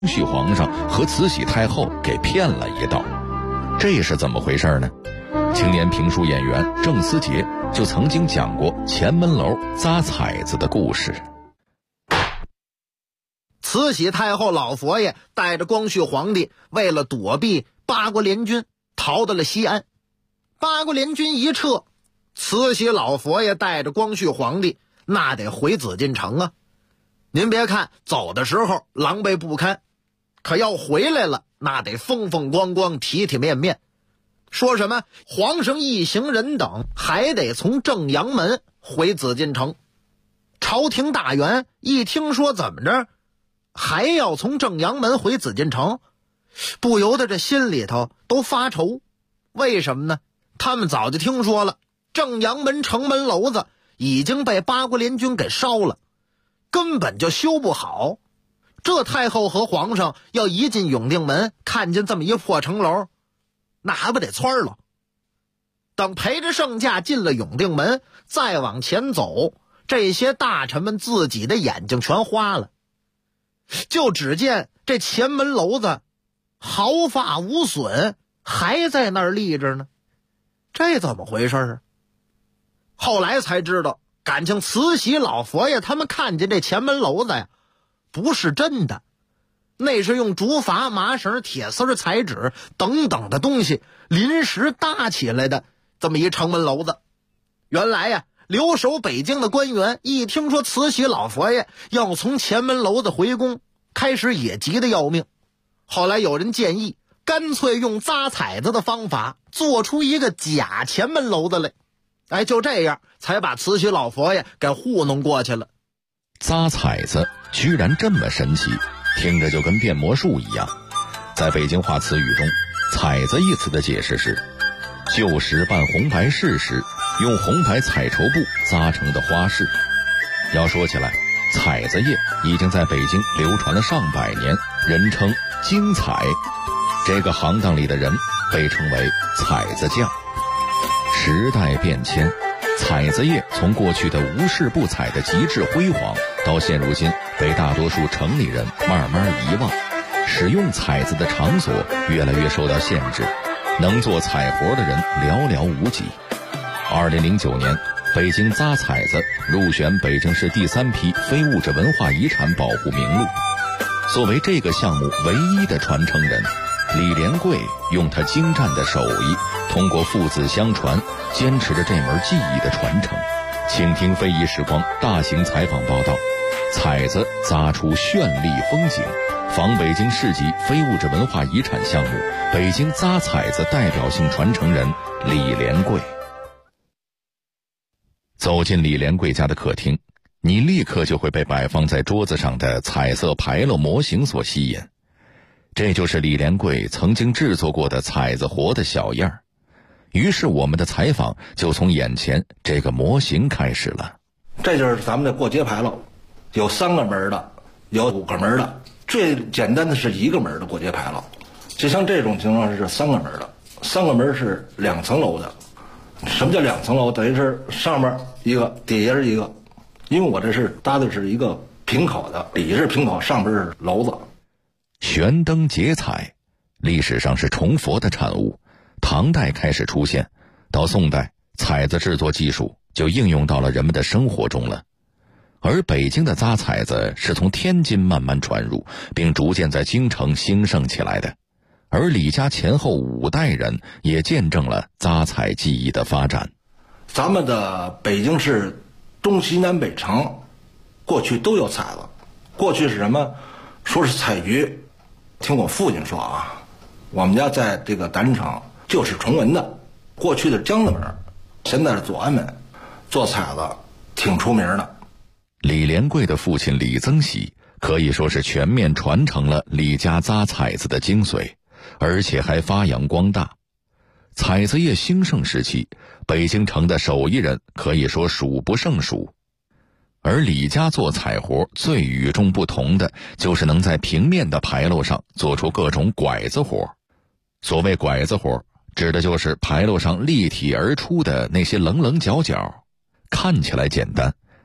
绪皇上和慈禧太后给骗了一道，这是怎么回事呢？青年评书演员郑思杰就曾经讲过前门楼扎彩子的故事。 慈禧太后老佛爷带着光绪皇帝为了躲避八国联军逃到了西安，八国联军一撤，慈禧老佛爷带着光绪皇帝那得回紫禁城啊。您别看走的时候狼狈不堪，可要回来了那得风风光光体体面面。说什么皇上一行人等还得从正阳门回紫禁城，朝廷大员一听说怎么着还要从正阳门回紫禁城，不由得这心里头都发愁。为什么呢？他们早就听说了正阳门城门楼子已经被八国联军给烧了，根本就修不好。这太后和皇上要一进永定门看见这么一破城楼，那还不得窜了。等陪着圣驾进了永定门，再往前走，这些大臣们自己的眼睛全花了。就只见这前门楼子毫发无损，还在那儿立着呢，这怎么回事啊？后来才知道，感情慈禧老佛爷他们看见这前门楼子呀，不是真的，那是用竹筏、麻绳、铁丝、彩纸等等的东西临时搭起来的这么一城门楼子。原来呀，留守北京的官员一听说慈禧老佛爷要从前门楼子回宫，开始也急得要命。后来有人建议，干脆用扎彩子的方法做出一个假前门楼子来。就这样才把慈禧老佛爷给糊弄过去了。 扎彩子居然这么神奇，听着就跟变魔术一样。在北京话词语中，彩子一词的解释是旧时办红白事时用红白彩绸布扎成的花饰。要说起来，彩子业已经在北京流传了上百年，人称京彩。这个行当里的人被称为彩子匠。时代变迁，彩子业从过去的无事不彩的极致辉煌，到现如今被大多数城里人慢慢遗忘，使用彩子的场所越来越受到限制，能做彩活的人寥寥无几。2009年，北京扎彩子入选北京市第3批非物质文化遗产保护名录。作为这个项目唯一的传承人，李连贵用他精湛的手艺，通过父子相传，坚持着这门技艺的传承。请听非遗时光大型采访报道，彩子扎出绚丽风景，访北京市级非物质文化遗产项目北京扎彩子代表性传承人李连贵。走进李连贵家的客厅，你立刻就会被摆放在桌子上的彩色牌楼模型所吸引。这就是李连贵曾经制作过的彩子活的小样儿。于是我们的采访就从眼前这个模型开始了。 这就是咱们的过节牌楼，有3个门的，有5个门的，最简单的是1个门的过节牌楼。就像这种情况是3个门的，3个门是2层楼的。什么叫2层楼？等于是上面一个，底下是一个。因为我这是搭的是一个平口的，底下是平口，上边是楼子。 悬灯结彩，历史上是崇佛的产物，唐代开始出现，到宋代，彩子制作技术就应用到了人们的生活中了。而北京的扎彩子是从天津慢慢传入，并逐渐在京城兴盛起来的。而李家前后5代人也见证了扎彩技艺的发展。 咱们的北京市东西南北城过去都有彩子，过去是什么？说是彩局。听我父亲说啊，我们家在这个达仁城就是崇文的，过去的江子门，现在是左安门，做彩子挺出名的。 李连贵的父亲李增喜可以说是全面传承了李家扎彩子的精髓，而且还发扬光大。彩子业兴盛时期，北京城的手艺人可以说数不胜数。而李家做彩活最与众不同的，就是能在平面的牌楼上做出各种拐子活。所谓拐子活，指的就是牌楼上立体而出的那些棱棱角角，看起来简单，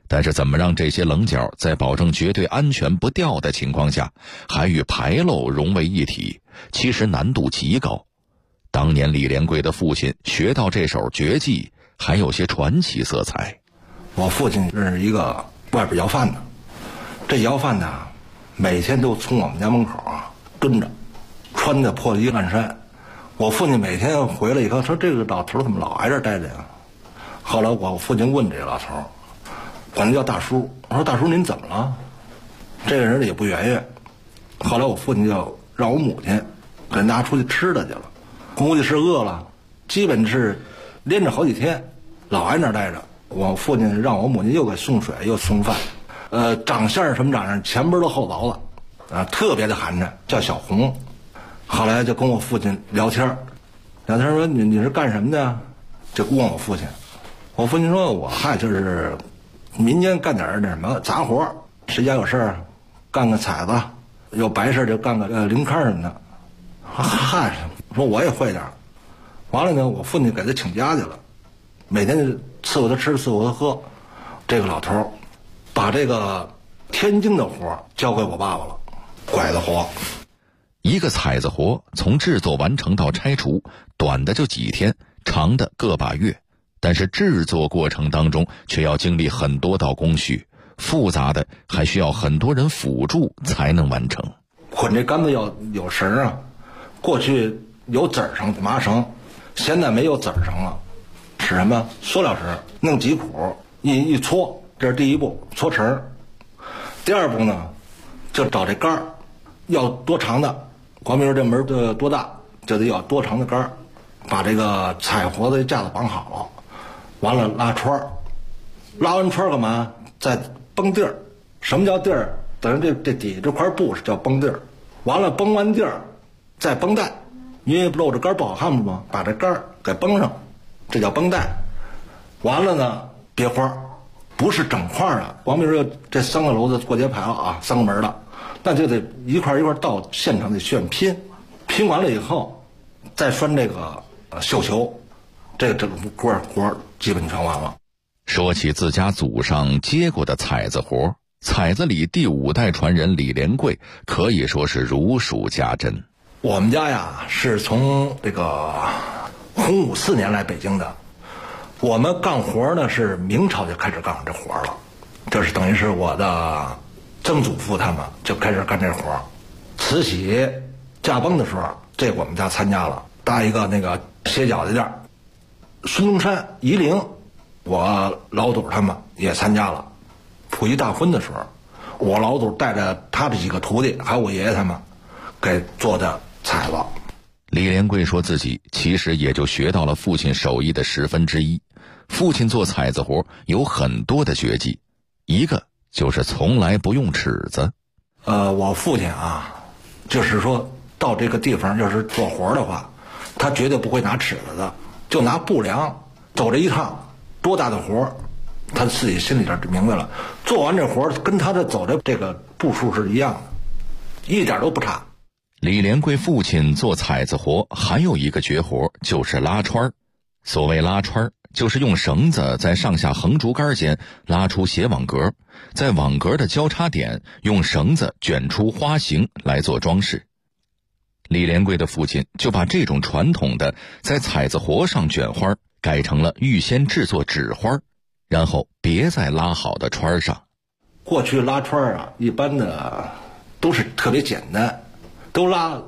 但是怎么让这些棱角在保证绝对安全不掉的情况下，还与牌楼融为一体，其实难度极高。当年李连贵的父亲学到这手绝技，还有些传奇色彩。 我父亲是一个外边要饭的，这要饭的每天都从我们家门口蹲着，穿的破衣烂衫。我父亲每天回来以后说：“这个老头怎么老挨这待着呀？”后来我父亲问这个老头，管他叫大叔，我说：“大叔您怎么了？”这个人也不圆圆。后来我父亲就让我母亲给拿出去吃的去了，估计是饿了，基本是连着好几天老挨那儿待着。我父亲让我母亲又给送水又送饭，长相什么长相，前边都后脑子，特别的寒碜，叫小红。后来就跟我父亲聊天说你是干什么的呀？就问我父亲，我父亲说我就是民间干点那什么杂活，谁家有事儿干个彩子，有白事就干个零刊什么的。说我也会点。完了呢，我父亲给他请假去了，每天就伺候他吃伺候他喝。这个老头把这个天津的活交给我爸爸了，拐子活。 一个彩子活从制作完成到拆除，短的就几天，长的个把月，但是制作过程当中却要经历很多道工序，复杂的还需要很多人辅助才能完成。 捆这杆子要有绳啊，过去有籽绳麻绳，现在没有籽绳了，是什么？塑料绳，弄几苦一搓，这是第一步，搓绳。第二步呢，就找这杆儿，要多长的。光明这门多大，就得要多长的杆儿，把这个彩活的架子绑好了，完了拉串儿，拉完串儿干嘛？再绷地儿。什么叫地儿？等于这底这块布是叫绷地儿。完了绷完地儿，再绷带，因为露着杆儿不好看吗？把这杆儿给绷上，这叫绷带。完了呢，别花，不是整块的。光明说这三个楼子过节牌了三个门的。那就得一块一块到现场得炫拼，拼完了以后，再拴这个绣球，这个活基本全完了。 说起自家祖上接过的彩子活，彩子里第5代传人李连贵可以说是如数家珍。 我们家呀是从这个洪武4年来北京的，我们干活呢是明朝就开始干这活了，这是等于是我的曾祖父他们就开始干这活。慈禧驾崩的时候，这我们家参加了，搭一个那个歇脚的地儿。孙中山夷陵，我老祖他们也参加了。溥仪大婚的时候，我老祖带着他的几个徒弟还有我爷爷他们给做的彩子。 李连贵说自己其实也就学到了父亲手艺的1/10。父亲做彩子活有很多的绝技，一个就是从来不用尺子。 我父亲就是说到这个地方要是做活的话，他绝对不会拿尺子的，就拿布量走这一趟，多大的活他自己心里边就明白了。做完这活跟他的走的这个步数是一样的，一点都不差。 李连贵父亲做彩子活还有一个绝活，就是拉串。所谓拉串，就是用绳子在上下横竹竿间拉出斜网格，在网格的交叉点用绳子卷出花形来做装饰。李连贵的父亲就把这种传统的在彩子活上卷花改成了预先制作纸花，然后别在拉好的串上。 过去拉串一般的都是特别简单，都拉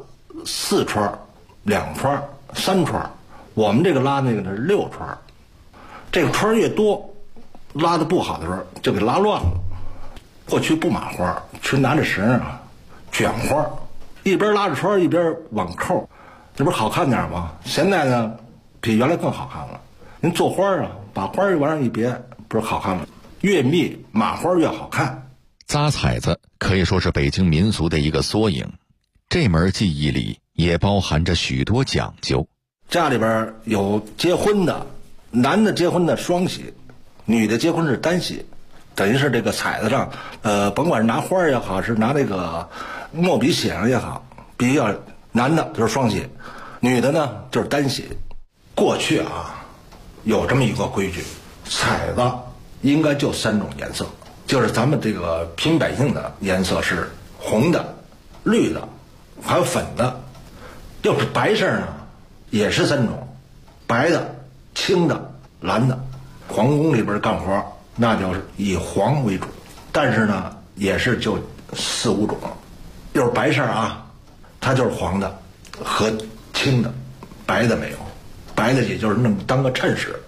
4串、2串、3串，我们这个拉那个是6串。这个串越多，拉的不好的时候就给拉乱了。过去不码花，去拿着绳卷花，一边拉着串一边网扣，这不是好看点吗？现在呢比原来更好看了。您做花把花往上一别，不是好看了，越密码花越好看。 扎彩子可以说是北京民俗的一个缩影，这门技艺里也包含着许多讲究。 家里边有结婚的，男的结婚的双喜，女的结婚是单喜，等于是这个彩子上，甭管是拿花也好，是拿这个墨笔写上也好，必须要男的就是双喜，女的呢就是单喜。过去有这么一个规矩，彩子应该就3种颜色，就是咱们这个平百姓的颜色是红的、绿的，还有粉的。要是白事呢，也是3种，白的、青的、蓝的。皇宫里边干活，那就是以黄为主，但是呢，也是就4、5种。要是白事啊，它就是黄的和青的，白的没有，白的也就是那么当个衬饰。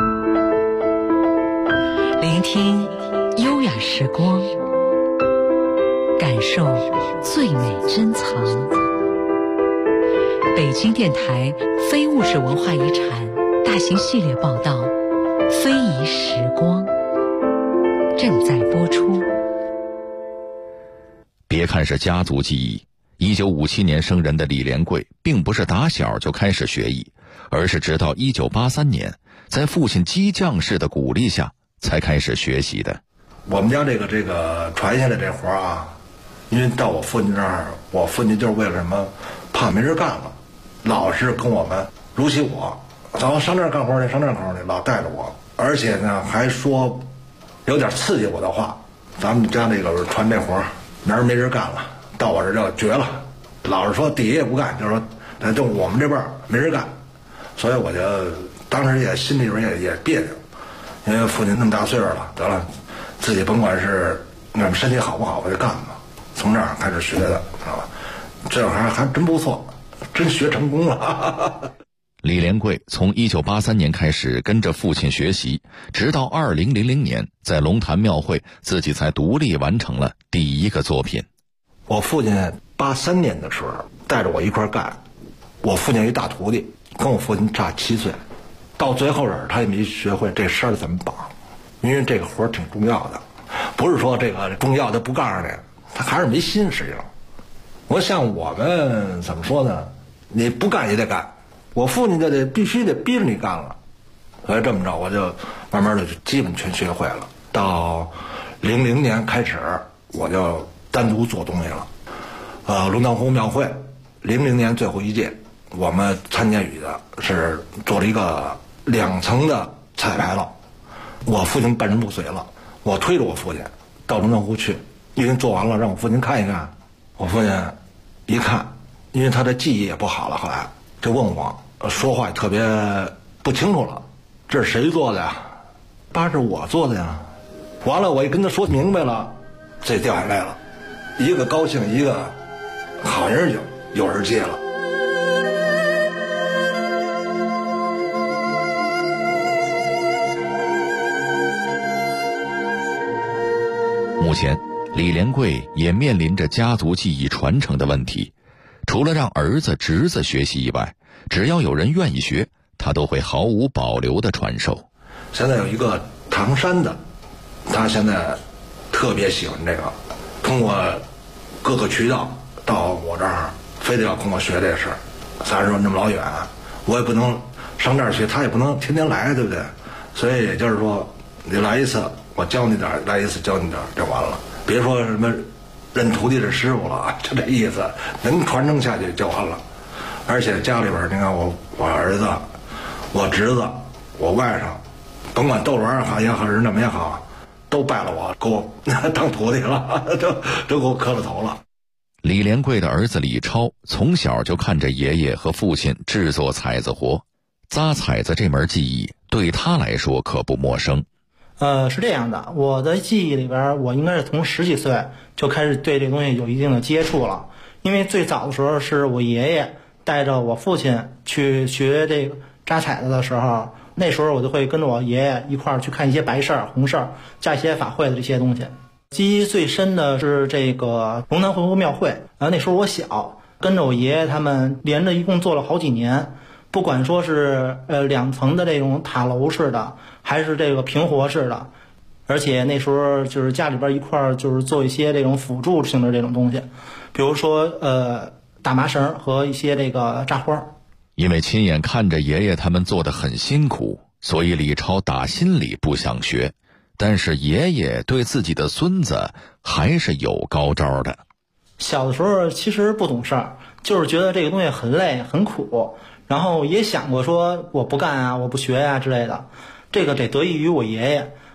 聆听优雅时光，感受最美珍藏。北京电台非物质文化遗产大型系列报道《非遗时光》正在播出。 别看是家族技艺，1957年生人的李连贵并不是打小就开始学艺，而是直到1983年，在父亲激将式的鼓励下才开始学习的。 我们家这个传下来这活啊，因为到我父亲这儿，我父亲就是为了什么，怕没人干了，老是跟我们如起我，走上这儿干活去，上这儿干活去，老带着我，而且呢还说有点刺激我的话，咱们家这个传这活，哪儿没人干了，到我这儿就绝了，老是说底下也不干，就是说就我们这边没人干，所以我就当时也心里边也别扭，因为父亲那么大岁数了，得了，自己甭管是那么身体好不好，我就干吧。从这儿开始学的，知道吧？这还真不错，真学成功了。 李连贵从1983年开始跟着父亲学习，直到2000年在龙潭庙会自己才独立完成了第一个作品。 我父亲83年的时候带着我一块干，我父亲有一大徒弟，跟我父亲差7岁，到最后他也没学会这绳怎么绑，因为这个活挺重要的，不是说这个重要的不告诉你，他还是没心实际上。我像我们怎么说呢，你不干也得干，我父亲就必须得逼着你干了，所以这么着我就慢慢的就基本全学会了。到00年开始我就单独做东西了。龙潭湖庙会00年最后一届，我们参加与的是做了一个2层的彩牌楼。我父亲半身不遂了，我推着我父亲到龙潭湖去，因为做完了让我父亲看一看。我父亲一看，因为他的记忆也不好了，后来就问我，说话也特别不清楚了，这是谁做的呀？爸，是我做的呀。完了我一跟他说明白了，这掉下来了，一个高兴，一个好人有人接了。 目前李连贵也面临着家族技艺传承的问题，除了让儿子侄子学习以外，只要有人愿意学，他都会毫无保留的传授。 现在有一个唐山的，他现在特别喜欢这个，通过各个渠道到我这儿，非得要跟我学这事儿。咱说那么老远，我也不能上这儿去，他也不能天天来，对不对？所以也就是说，你来一次我教你点，来一次教你点就完了，别说什么认徒弟的师傅了，就这意思，能传承下去就完了。而且家里边你看我儿子、我侄子、我外甥，甭管窦伦好也好，是那么也好，都拜了我，给我当徒弟了，都给我磕了头了。 李连贵的儿子李超从小就看着爷爷和父亲制作彩子活，扎彩子这门技艺对他来说可不陌生。 是这样的，我的记忆里边，我应该是从10几岁就开始对这东西有一定的接触了。因为最早的时候是我爷爷带着我父亲去学这个扎彩子的时候，那时候我就会跟着我爷爷一块儿去看一些白事儿、红事儿，加一些法会的这些东西。记忆最深的是这个龙潭回湖庙会，那时候我小，跟着我爷爷他们连着一共做了好几年。不管说是2层的这种塔楼式的，还是这个平活式的，而且那时候就是家里边一块儿就是做一些这种辅助性的这种东西，比如说打麻绳和一些这个扎花。 因为亲眼看着爷爷他们做得很辛苦，所以李超打心里不想学，但是爷爷对自己的孙子还是有高招的。 小的时候其实不懂事儿，就是觉得这个东西很累很苦，然后也想过说我不干啊，我不学啊之类的。这个得益于我爷爷，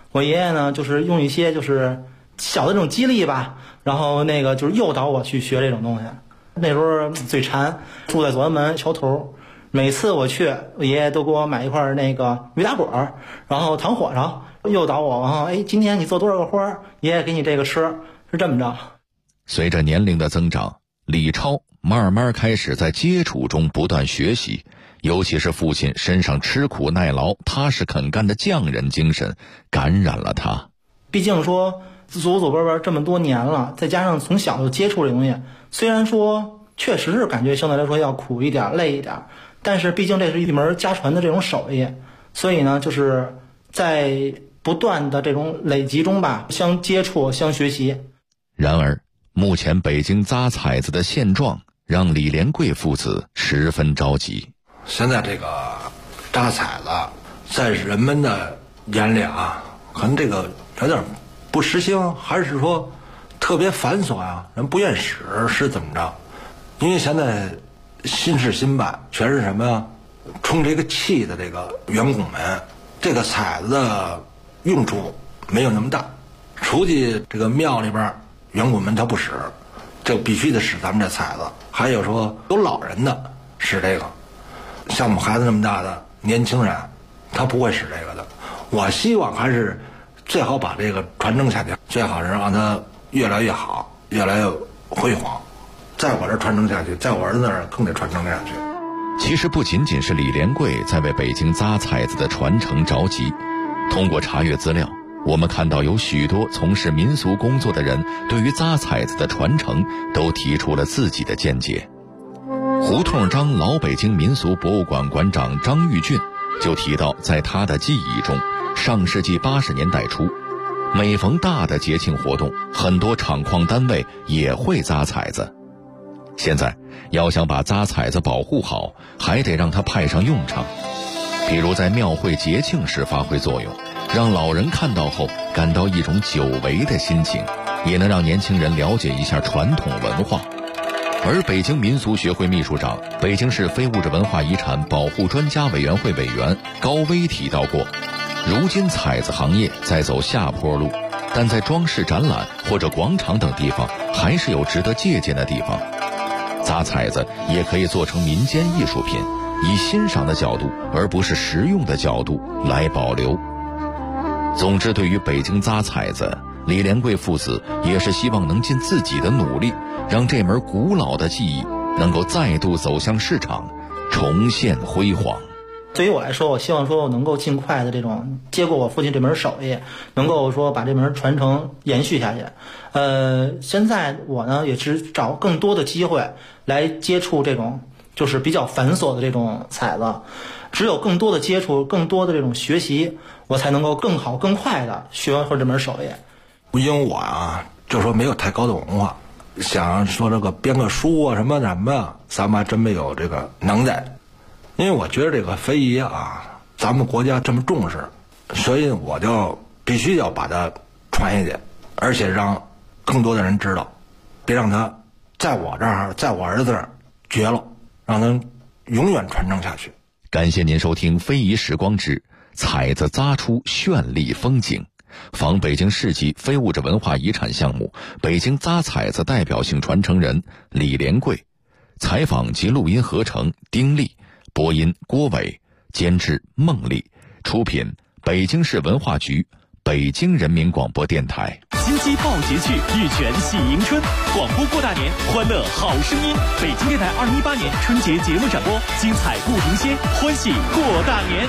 我爷爷呢，就是用一些就是小的这种激励吧，然后就是诱导我去学这种东西。那时候嘴馋，住在左安门桥头，每次我去，我爷爷都给我买一块鱼打滚，然后糖火烧，诱导我，然后今天你做多少个花，爷爷给你这个吃，是这么着。 随着年龄的增长，李超慢慢开始在接触中不断学习，尤其是父亲身上吃苦耐劳、踏实肯干的匠人精神感染了他。 毕竟说祖祖辈辈这么多年了，再加上从小就接触这东西，虽然说确实是感觉相对来说要苦一点、累一点，但是毕竟这是一门家传的这种手艺，所以呢，就是在不断的这种累积中吧，相接触、相学习。 然而，目前北京扎彩子的现状让李连贵父子十分着急。 现在这个扎彩子在人们的眼里啊，可能这个有点不时兴，还是说特别繁琐啊，人不愿使是怎么着？因为现在新事新办，全是什么呀？充这个气的这个员工们，这个彩子的用处没有那么大。出去这个庙里边，员工们他不使，这必须得使咱们这彩子。还有说有老人的使这个，像我们孩子那么大的年轻人，他不会使这个的。我希望还是最好把这个传承下去，最好是让它越来越好，越来越辉煌。在我这传承下去，在我儿子那儿更得传承下去。 其实不仅仅是李连贵在为北京扎彩子的传承着急，通过查阅资料，我们看到有许多从事民俗工作的人对于扎彩子的传承都提出了自己的见解。胡同张老北京民俗博物馆馆长张玉俊就提到，在他的记忆中，上世纪80年代初，每逢大的节庆活动，很多厂矿单位也会扎彩子。现在要想把扎彩子保护好，还得让它派上用场，比如在庙会节庆时发挥作用，让老人看到后感到一种久违的心情，也能让年轻人了解一下传统文化。而北京民俗学会秘书长、北京市非物质文化遗产保护专家委员会委员高威提到过，如今彩子行业在走下坡路，但在装饰展览或者广场等地方还是有值得借鉴的地方。扎彩子也可以做成民间艺术品，以欣赏的角度而不是实用的角度来保留。总之，对于北京扎彩子，李连贵父子也是希望能尽自己的努力，让这门古老的技艺能够再度走向市场，重现辉煌。 对于我来说，我希望说我能够尽快的这种接过我父亲这门手艺，能够说把这门传承延续下去。现在我呢也是找更多的机会来接触这种就是比较繁琐的这种彩子，只有更多的接触，更多的这种学习，我才能够更好更快的学会这门手艺。 因为我啊，就说没有太高的文化，想说这个编个书啊什么咱们还真没有这个能耐。因为我觉得这个非遗啊，咱们国家这么重视，所以我就必须要把它传下去，而且让更多的人知道，别让它在我这儿，在我儿子这儿绝了，让它永远传承下去。 感谢您收听《非遗时光之彩子扎出绚丽风景》，访北京市级非物质文化遗产项目北京扎彩子代表性传承人李连贵，采访及录音合成丁力，播音郭伟，监制孟丽，出品北京市文化局，北京人民广播电台。 金鸡报节趣，玉泉喜迎春，广播过大年，欢乐好声音。北京电台2018年春节节目展播，精彩不停歇，欢喜过大年。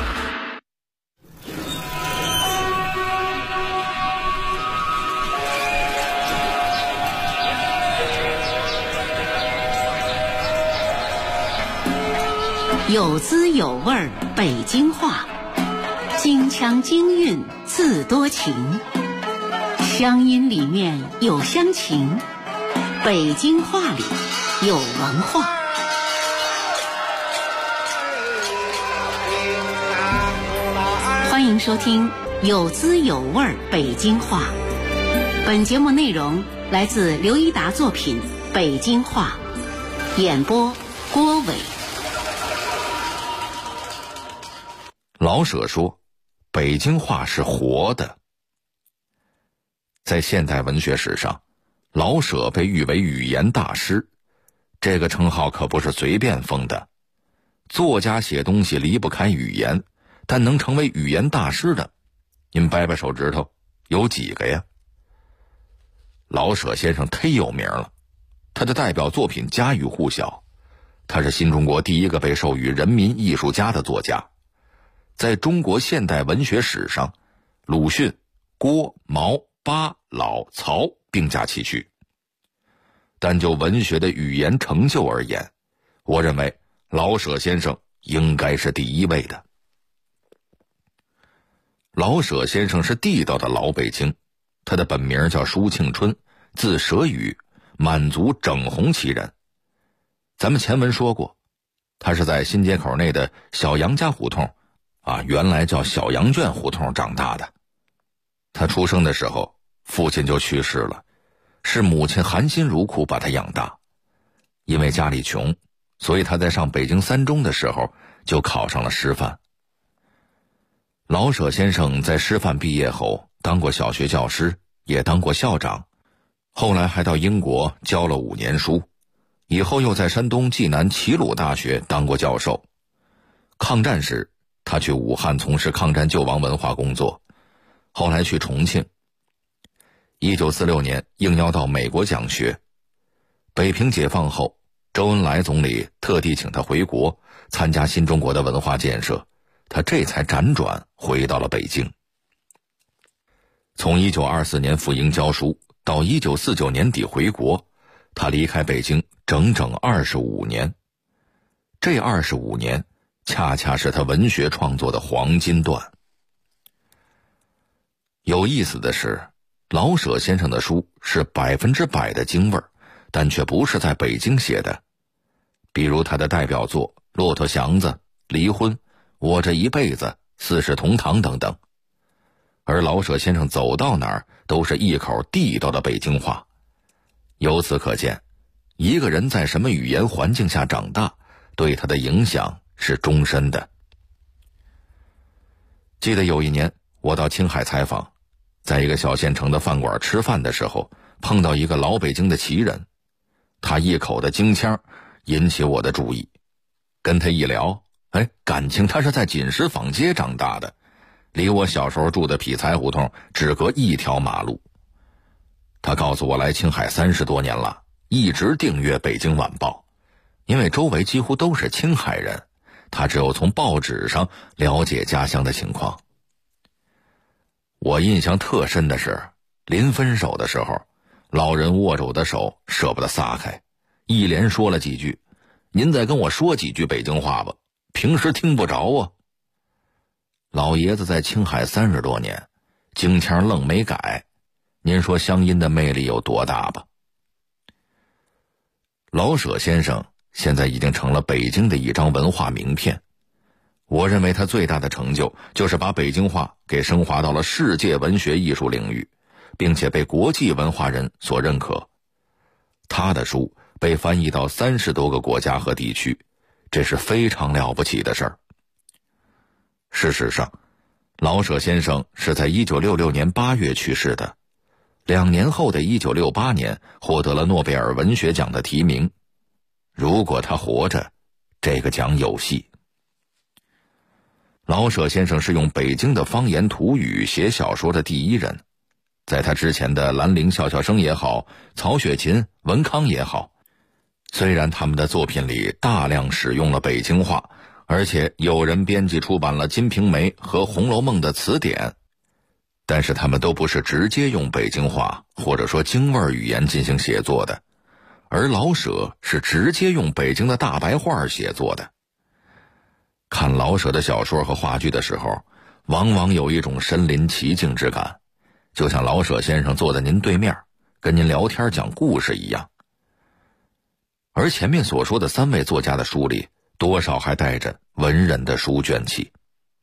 有滋有味儿北京话，京腔京韵自多情，乡音里面有乡情，北京话里有文化。欢迎收听有滋有味儿北京话。本节目内容来自刘一达作品《北京话》，演播郭伟。 老舍说，北京话是活的， 在现代文学史上，老舍被誉为语言大师，这个称号可不是随便封的。作家写东西离不开语言，但能成为语言大师的，您掰掰手指头，有几个呀？老舍先生忒有名了，他的代表作品家喻户晓，他是新中国第一个被授予人民艺术家的作家。在中国现代文学史上，鲁迅、郭、毛、巴、老、曹并驾齐驱。但就文学的语言成就而言，我认为老舍先生应该是第一位的。老舍先生是地道的老北京，他的本名叫舒庆春，字舍宇，满族整红旗人。咱们前文说过，他是在新街口内的小杨家胡同原来叫小杨圈胡同长大的。他出生的时候，父亲就去世了，是母亲含辛茹苦把他养大。因为家里穷，所以他在上北京三中的时候就考上了师范。老舍先生在师范毕业后当过小学教师，也当过校长，后来还到英国教了5年书，以后又在山东济南齐鲁大学当过教授。抗战时，他去武汉从事抗战救亡文化工作，后来去重庆。1946年应邀到美国讲学。北平解放后，周恩来总理特地请他回国参加新中国的文化建设，他这才辗转回到了北京。从1924年赴英教书到1949年底回国，他离开北京整整25年。这25年恰恰是他文学创作的黄金段。有意思的是，老舍先生的书是100%的京味儿，但却不是在北京写的。比如他的代表作《骆驼祥子》《离婚》《我这一辈子》《四世同堂》等等。而老舍先生走到哪儿都是一口地道的北京话。由此可见，一个人在什么语言环境下长大，对他的影响是终身的。记得有一年我到青海采访，在一个小县城的饭馆吃饭的时候，碰到一个老北京的旗人，他一口的京腔引起我的注意。跟他一聊，感情他是在锦石坊街长大的，离我小时候住的匹才胡同只隔一条马路。他告诉我来青海30多年了，一直订阅《北京晚报》，因为周围几乎都是青海人，他只有从报纸上了解家乡的情况。我印象特深的是，临分手的时候，老人握着我的手舍不得撒开，一连说了几句：“您再跟我说几句北京话吧，平时听不着啊。”老爷子在青海30多年，京腔愣没改，您说乡音的魅力有多大吧？老舍先生现在已经成了北京的一张文化名片。我认为他最大的成就就是把北京话给升华到了世界文学艺术领域，并且被国际文化人所认可。他的书被翻译到30多个国家和地区，这是非常了不起的事儿。事实上，老舍先生是在1966年8月去世的，2年后的1968年获得了诺贝尔文学奖的提名。如果他活着，这个奖有戏。老舍先生是用北京的方言土语写小说的第一人，在他之前的兰陵笑笑生也好，曹雪芹、文康也好，虽然他们的作品里大量使用了北京话，而且有人编辑出版了《金瓶梅》和《红楼梦》的词典，但是他们都不是直接用北京话或者说京味语言进行写作的，而老舍是直接用北京的大白话写作的。看老舍的小说和话剧的时候，往往有一种身临其境之感，就像老舍先生坐在您对面，跟您聊天讲故事一样。而前面所说的3位作家的书里，多少还带着文人的书卷气。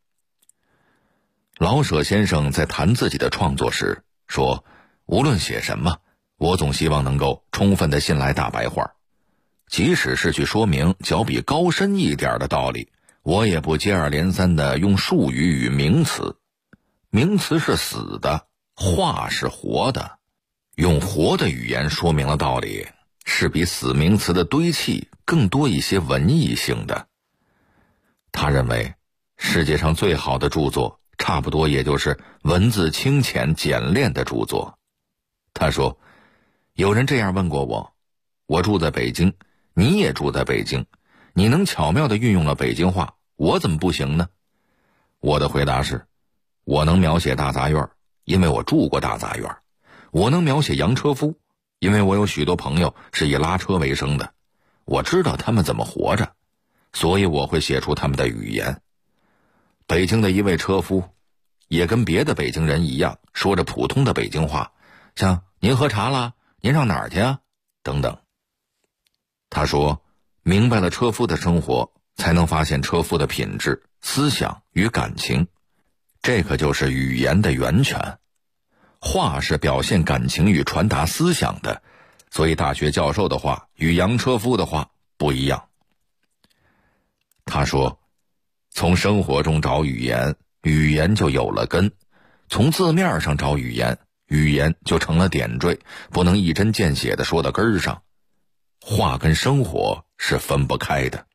老舍先生在谈自己的创作时说，无论写什么，我总希望能够充分地信赖大白话，即使是去说明较比高深一点的道理，我也不接二连三地用术语与名词。名词是死的， 话是活的，用活的语言说明了道理，是比死名词的堆砌更多一些文艺性的。他认为世界上最好的著作差不多也就是文字清浅简练的著作。他说，有人这样问过我，我住在北京，你也住在北京，你能巧妙地运用了北京话，我怎么不行呢？我的回答是，我能描写大杂院，因为我住过大杂院；我能描写洋车夫，因为我有许多朋友是以拉车为生的，我知道他们怎么活着，所以我会写出他们的语言。北京的一位车夫也跟别的北京人一样，说着普通的北京话，像您喝茶了，您上哪儿去啊等等。他说，明白了车夫的生活，才能发现车夫的品质、思想与感情，这可就是语言的源泉。话是表现感情与传达思想的，所以大学教授的话与洋车夫的话不一样。他说，从生活中找语言，语言就有了根；从字面上找语言，语言就成了点缀，不能一针见血地说到根儿上。话跟生活是分不开的。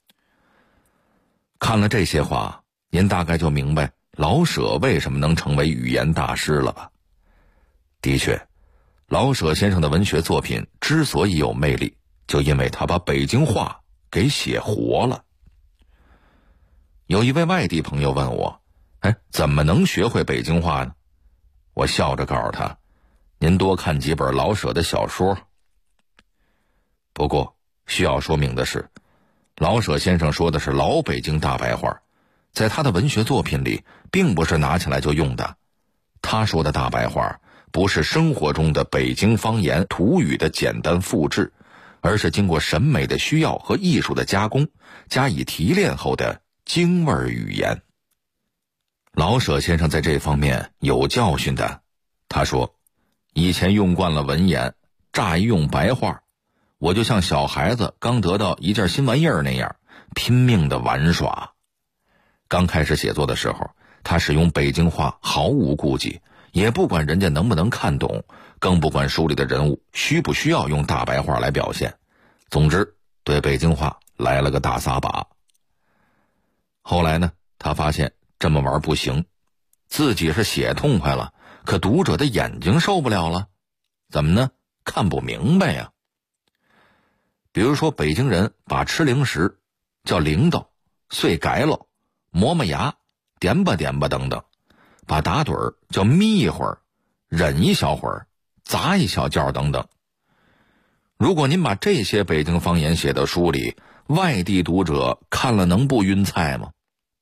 看了这些话，您大概就明白老舍为什么能成为语言大师了吧？的确，老舍先生的文学作品之所以有魅力，就因为他把北京话给写活了。有一位外地朋友问我，怎么能学会北京话呢？我笑着告诉他，您多看几本老舍的小说。不过需要说明的是，老舍先生说的是老北京大白话，在他的文学作品里并不是拿起来就用的。他说的大白话不是生活中的北京方言土语的简单复制，而是经过审美的需要和艺术的加工，加以提炼后的京味语言。老舍先生在这方面有教训的。他说，以前用惯了文言，乍一用白话，我就像小孩子刚得到一件新玩意儿那样，拼命的玩耍。刚开始写作的时候，他使用北京话毫无顾忌，也不管人家能不能看懂，更不管书里的人物需不需要用大白话来表现。总之，对北京话来了个大撒把。后来呢，他发现这么玩不行，自己是写痛快了，可读者的眼睛受不了了。怎么呢？看不明白呀。比如说，北京人把吃零食叫铃铛、碎改了、磨磨牙、点吧点吧等等，把打盹儿叫眯一会儿、忍一小会儿、砸一小觉等等。如果您把这些北京方言写到书里，外地读者看了能不晕菜吗？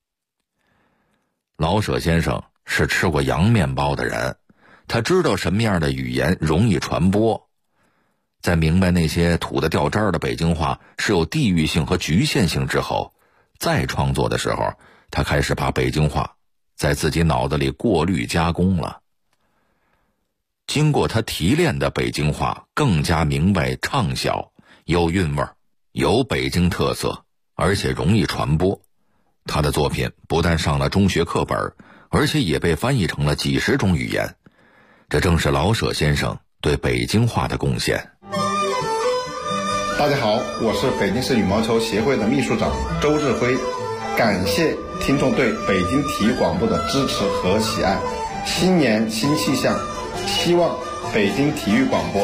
老舍先生是吃过洋面包的人，他知道什么样的语言容易传播。在明白那些土得掉渣的北京话是有地域性和局限性之后，再创作的时候，他开始把北京话在自己脑子里过滤加工了。经过他提炼的北京话更加明白畅销，有韵味，有北京特色，而且容易传播。他的作品不但上了中学课本，而且也被翻译成了几十种语言。这正是老舍先生对北京话的贡献。 大家好，我是北京市羽毛球协会的秘书长周志辉，感谢听众对北京体育广播的支持和喜爱。新年新气象，希望北京体育广播